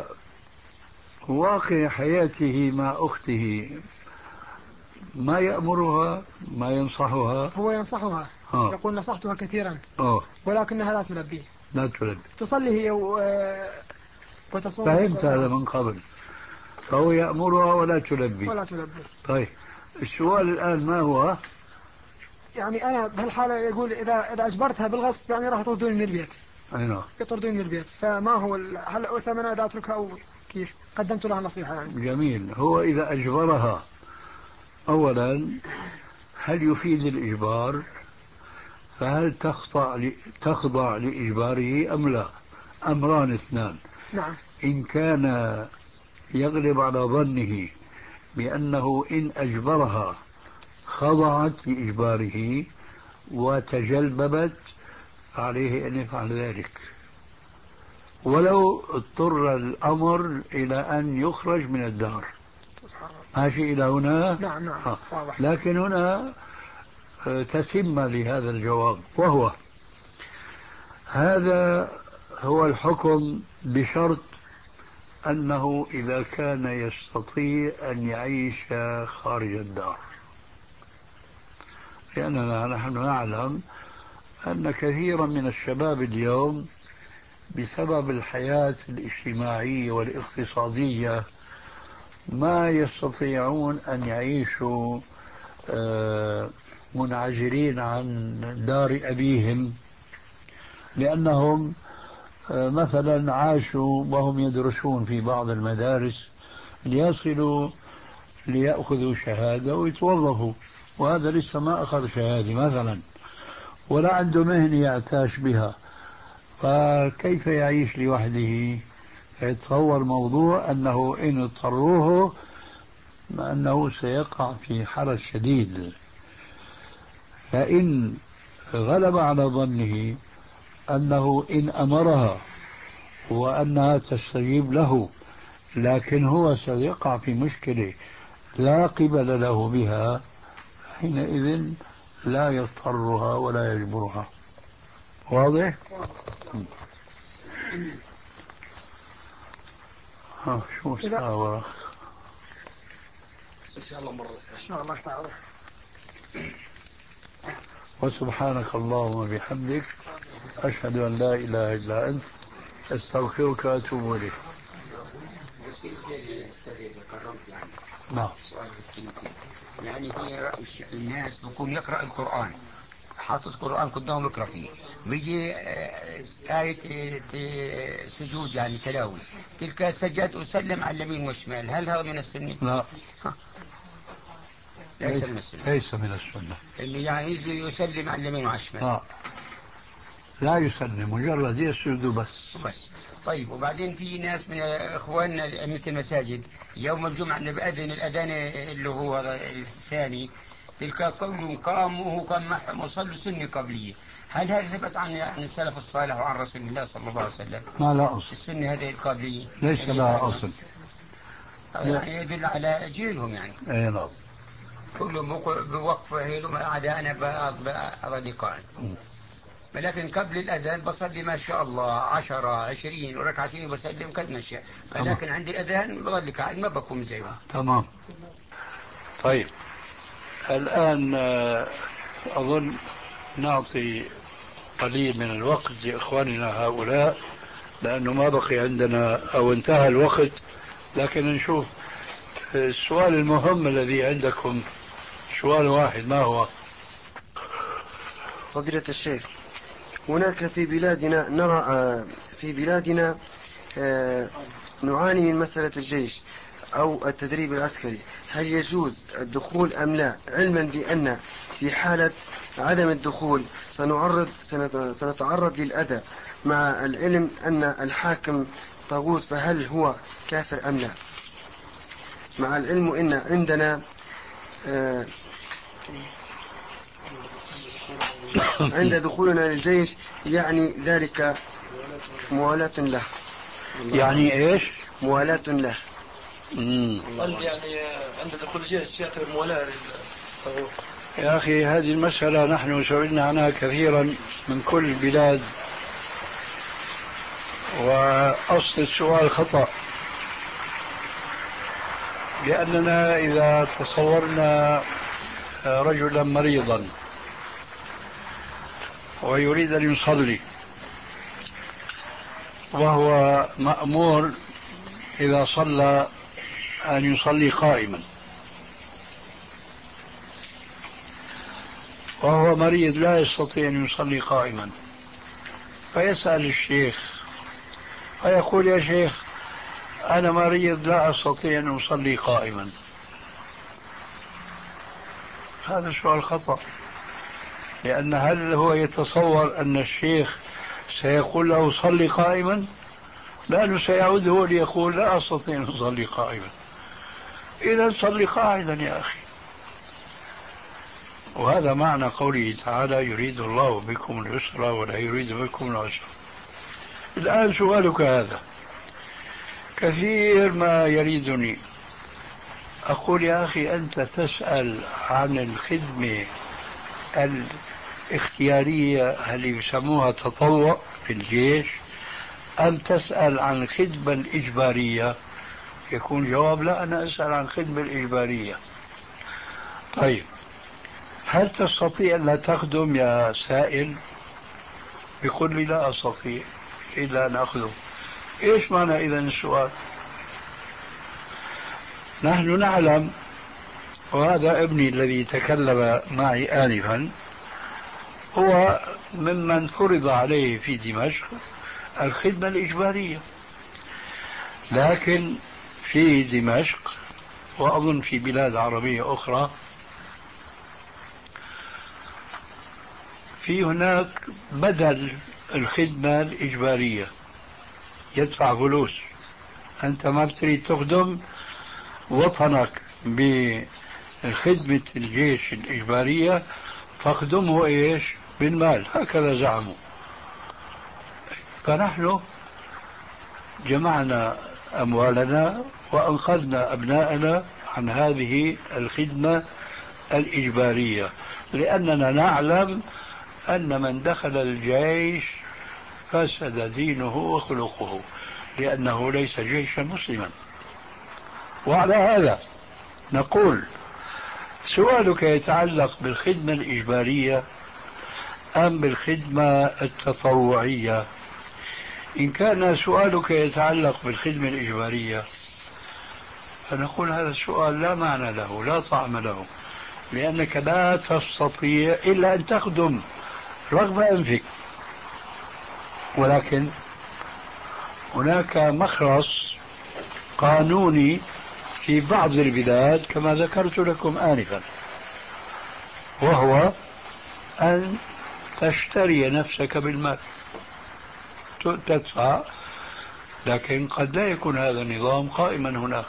واقع حياته مع أخته، ما يأمرها ما ينصحها. هو ينصحها. آه. يقول نصحتها كثيرا. أوه. ولكنها لا تلبيه. لا تلبي. تصلي هي و... وتصوم. فهمت هذا من قبل. فهو يأمرها ولا تلبي. ولا تلبي. طيب السؤال الآن ما هو؟ يعني أنا بهالحالة يقول إذا إذا أجبرتها بالغصب يعني راح تطردوني من البيت. أيوة. يطردوني من البيت. فما هو ال... هل أثمن إذا أتركها أو كيف؟ قدمت لها نصيحة يعني. جميل. هو إذا أجبرها أولا هل يفيد الإجبار؟ فهل تخضع ل... تخضع لإجباره أم لا؟ أمران اثنان. نعم. إن كان يغلب على ظنه بأنه إن أجبرها خضعت لإجباره وتجلببت عليه أن يفعل ذلك، ولو اضطر الأمر إلى أن يخرج من الدار. ماشي إلى هنا؟ نعم نعم. آه. لكن هنا تتم لهذا الجواب، وهو هذا هو الحكم بشرط أنه إذا كان يستطيع أن يعيش خارج الدار. لأننا نحن نعلم أن كثيرا من الشباب اليوم بسبب الحياة الاجتماعية والاقتصادية ما يستطيعون أن يعيشوا منعزلين عن دار أبيهم، لأنهم مثلا عاشوا وهم يدرسون في بعض المدارس ليصلوا ليأخذوا شهادة ويتوظفوا، وهذا لسه ما أخذ شهادة مثلا ولا عنده مهنة يعتاش بها، فكيف يعيش لوحده؟ فيتصور موضوع أنه إن اضطروه أنه سيقع في حرج شديد. فإن غلب على ظنه أنه إن أمرها وأنها تستجيب له لكن هو سيقع في مشكلة لا قبل له بها، حينئذ لا يضطرها ولا يجبرها. واضح؟ ها شو الساعة؟ إن شاء الله مرة إن شاء الله تعالى. وسبحانك اللهم وبحمدك أشهد أن لا إله إلا أنت أستغفرك وأتوب إليك. يعني. نعم. سؤال كلمتين. يعني في الناس بيكون يقرأ القرآن، حاطط القرآن قدامه يقرأ فيه، بيجي آية سجود يعني تلاوي، تلك سجد وسلم على اليمين والشمال، هل هذا من السنة؟ لا. ليس من السنة. ليس من السنة. اللي يعني يجي يسلم على اليمين وعلى الشمال. آه. لا يسلم، مجرد يسجد بس بس. طيب، وبعدين في ناس من اخواننا مثل المساجد يوم الجمعة بأذن الأذان اللي هو الثاني، تلك قوم قاموا وهو كان معهم وصلوا سنة قبلية. هل هذا ثبت عن عن السلف الصالح وعن رسول الله صلى الله عليه وسلم؟ ما لا أصل، السنة هذه القبلية ليس لها أصل، يعني يدل على جيلهم يعني. اي نعم. كلهم بوقفه ما عدا أنا بأرضي قائم. ولكن قبل الأذان بصلي ما شاء الله عشرة عشرين وركعتين وبسلم قد ما شاء، ولكن عند الأذان بظل قاعد ما بكون زيهم. تمام. طيب الآن أظن نعطي قليل من الوقت لإخواننا هؤلاء، لأنه ما بقي عندنا أو انتهى الوقت، لكن نشوف السؤال المهم الذي عندكم. سؤال واحد، ما هو؟ فضيلة الشيخ، هناك في بلادنا نرى في بلادنا نعاني من مسألة الجيش أو التدريب العسكري، هل يجوز الدخول أم لا، علما بأن في حالة عدم الدخول سنعرض سنتعرض للأذى، مع العلم أن الحاكم طاغوت، فهل هو كافر أم لا؟ مع العلم أن عندنا عند دخولنا للجيش يعني ذلك موالاة له. يعني ايش؟ موالاة له. قال يعني عند دخول الجيش يعتبر موالاة للطاغوت. يا أخي هذه المسألة نحن سئلنا عنها كثيرا من كل البلاد، وأصل السؤال خطأ، لأننا إذا تصورنا رجلا مريضا ويريد أن يصلي وهو مأمور إذا صلى أن يصلي قائما، وهو مريض لا يستطيع أن يصلي قائما، فيسأل الشيخ فيقول يا شيخ أنا مريض لا أستطيع أن أصلي قائما. هذا سؤال خطأ، لأن هل هو يتصور أن الشيخ سيقول له صلي قائما؟ لأنه سيعود هو ليقول لا أستطيع أن أصلي قائما. إذا صلي قاعدا يا أخي. وهذا معنى قوله تعالى يريد الله بكم اليسر ولا يريد بكم العسر. الآن سؤالك هذا كثير ما يريدني أقول يا أخي أنت تسأل عن الخدمة الاختيارية اللي يسموها تطوع في الجيش، أم تسأل عن الخدمة الإجبارية؟ يكون جواب لا، أنا أسأل عن الخدمة الإجبارية. طيب هل تستطيع أن لا تخدم يا سائل؟ يقول لي لا أستطيع إلا أن أخدم. إيش معنى إذن السؤال؟ نحن نعلم، وهذا ابني الذي تكلم معي آنفا هو ممن فرض عليه في دمشق الخدمة الإجبارية، لكن في دمشق وأظن في بلاد عربية أخرى في هناك بدل الخدمة الإجبارية، يدفع فلوس. أنت ما بتريد تخدم وطنك بخدمة الجيش الإجبارية فاخدمه إيش بالمال، هكذا زعموا. فنحن جمعنا أموالنا وأنقذنا أبناءنا عن هذه الخدمة الإجبارية، لأننا نعلم أن من دخل الجيش فسد دينه وخلقه، لأنه ليس جيشا مسلما. وعلى هذا نقول سؤالك يتعلق بالخدمة الإجبارية أم بالخدمة التطوعية؟ إن كان سؤالك يتعلق بالخدمة الإجبارية فنقول هذا السؤال لا معنى له، لا طعم له، لأنك لا تستطيع إلا أن تخدم رغم أنفك. ولكن هناك مخرص قانوني في بعض البلاد كما ذكرت لكم آنفا، وهو أن تشتري نفسك بالمال، تدفع، لكن قد لا يكون هذا النظام قائما هناك.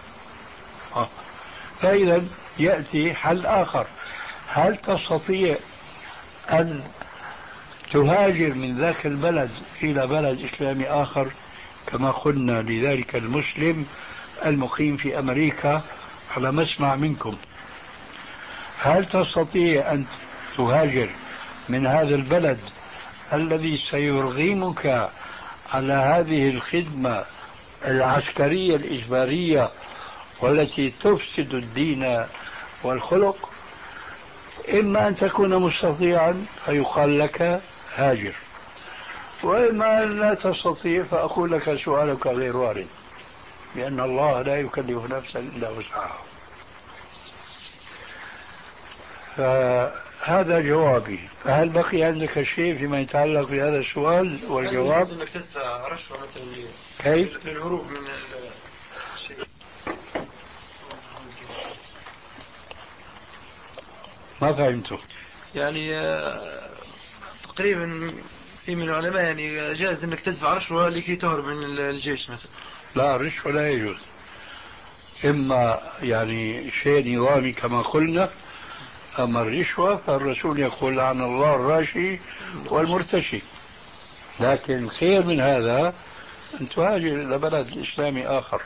فإذا يأتي حل آخر. هل تستطيع أن تهاجر من ذاك البلد إلى بلد إسلامي آخر كما قلنا لذلك المسلم المقيم في أمريكا على مسمع منكم؟ هل تستطيع أن تهاجر من هذا البلد الذي سيرغمك على هذه الخدمة العسكرية الإجبارية والتي تفسد الدين والخلق؟ إما أن تكون مستطيعا فيقال لك هاجر، وإما أن لا تستطيع فأقول لك سؤالك غير وارد، لأن الله لا يكلف نفسا إلا وسعها. فهذا جوابي. فهل بقي عندك شيء فيما يتعلق بهذا السؤال والجواب؟ انك تدفع رشوة مثلا كيف؟ للهروب من الشيء. ما فهمته. يعني تقريبا في من العلماء يعني جائز انك تدفع رشوة لكي تهرب من الجيش مثلا. لا، الرشوة لا يجوز. إما يعني شيء نظامي كما قلنا، أما الرشوة فالرسول يقول عن الله الراشي والمرتشي. لكن خير من هذا أن تهاجر إلى بلد إسلامي آخر.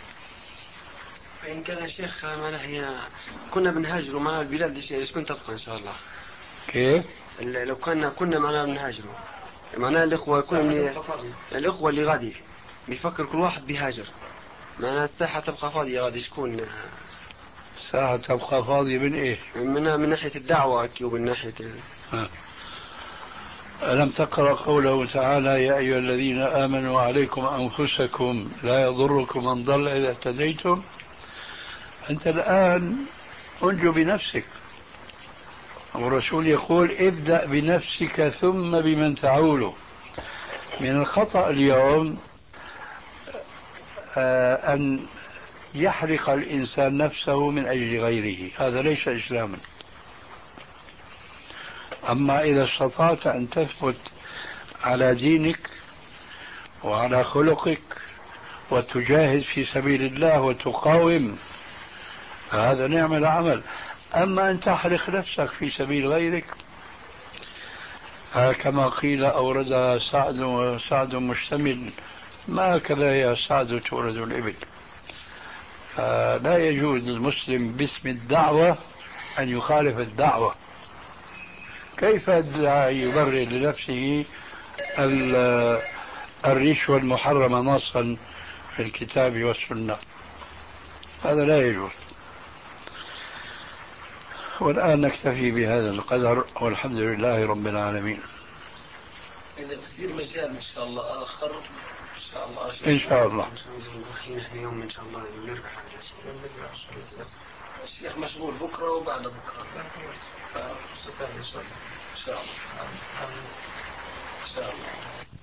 فإن كان الشيخ ما نحن كنا بنهاجروا مع البلاد ايش كنت تبقى إن شاء الله؟ كيف؟ لو كنا كنا معنا بنهاجروا معناه الإخوة يكون من الإخوة اللي غادي بيفكر كل واحد بيهاجر، معناه الساحة تبقى فاضية غادي شكون؟ الساحة تبقى فاضية من إيش؟ من من ناحية الدعوة ومن ناحية ها. ألم تقرأ قوله تعالى يا أيها الذين آمنوا عليكم أنفسكم لا يضركم من ضل إذا اهتديتم؟ أنت الآن أنجو بنفسك، والرسول يقول ابدأ بنفسك ثم بمن تعوله. من الخطأ اليوم أن يحرق الإنسان نفسه من أجل غيره، هذا ليس إسلاما. أما إذا استطعت أن تثبت على دينك وعلى خلقك وتجاهد في سبيل الله وتقاوم، هذا نعم العمل. أما أن تحرق نفسك في سبيل غيرك، كما قيل أورد سعد وسعد مشتمل، ما هكذا يا سعد تورد الإبل. فلا يجوز للمسلم باسم الدعوة أن يخالف الدعوة. كيف يبرر لنفسه الرشوة المحرمة نصا في الكتاب والسنة؟ هذا لا يجوز. والآن نكتفي بهذا القدر والحمد لله رب العالمين. إذا تصير مجال إن شاء الله آخر إن شاء الله إن شاء الله نحن يوم إن شاء الله نرجع الشيخ مشغول بكرة وبعد بكرة فرصة ثانية إن شاء الله إن شاء الله إن شاء الله.